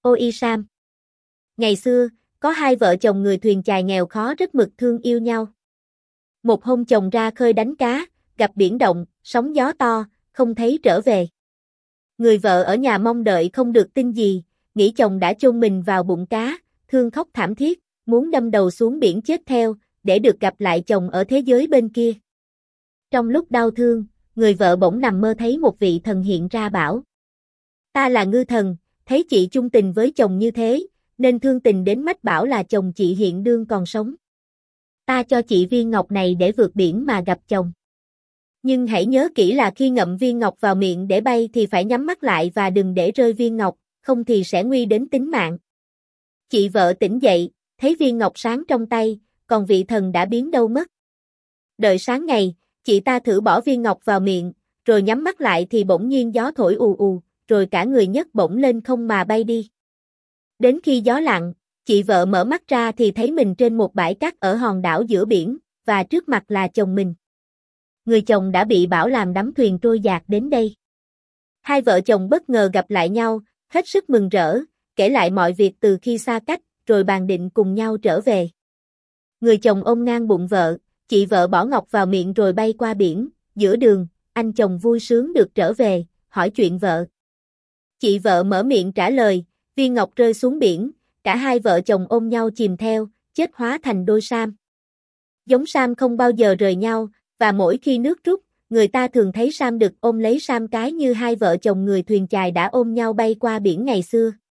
Ôi Sam. Ngày xưa, có hai vợ chồng người thuyền chài nghèo khó rất mực thương yêu nhau. Một hôm chồng ra khơi đánh cá, gặp biển động, sóng gió to, không thấy trở về. Người vợ ở nhà mong đợi không được tin gì, nghĩ chồng đã chôn mình vào bụng cá, thương khóc thảm thiết, muốn đâm đầu xuống biển chết theo, để được gặp lại chồng ở thế giới bên kia. Trong lúc đau thương, người vợ bỗng nằm mơ thấy một vị thần hiện ra bảo: Ta là ngư thần, thấy chị chung tình với chồng như thế, nên thương tình đến mách bảo là chồng chị hiện đương còn sống. Ta cho chị viên ngọc này để vượt biển mà gặp chồng. Nhưng hãy nhớ kỹ là khi ngậm viên ngọc vào miệng để bay thì phải nhắm mắt lại và đừng để rơi viên ngọc, không thì sẽ nguy đến tính mạng. Chị vợ tỉnh dậy, thấy viên ngọc sáng trong tay, còn vị thần đã biến đâu mất. Đợi sáng ngày, chị ta thử bỏ viên ngọc vào miệng, rồi nhắm mắt lại thì bỗng nhiên gió thổi ù ù, rồi cả người nhấc bổng lên không mà bay đi. Đến khi gió lặng, chị vợ mở mắt ra thì thấy mình trên một bãi cát ở hòn đảo giữa biển, và trước mặt là chồng mình. Người chồng đã bị bão làm đắm thuyền trôi dạt đến đây. Hai vợ chồng bất ngờ gặp lại nhau, hết sức mừng rỡ, kể lại mọi việc từ khi xa cách, rồi bàn định cùng nhau trở về. Người chồng ôm ngang bụng vợ, chị vợ bỏ ngọc vào miệng rồi bay qua biển, giữa đường, anh chồng vui sướng được trở về, hỏi chuyện vợ. Chị vợ mở miệng trả lời, viên ngọc rơi xuống biển, cả hai vợ chồng ôm nhau chìm theo, chết hóa thành đôi Sam. Giống Sam không bao giờ rời nhau, và mỗi khi nước rút, người ta thường thấy Sam đực ôm lấy Sam cái như hai vợ chồng người thuyền chài đã ôm nhau bay qua biển ngày xưa.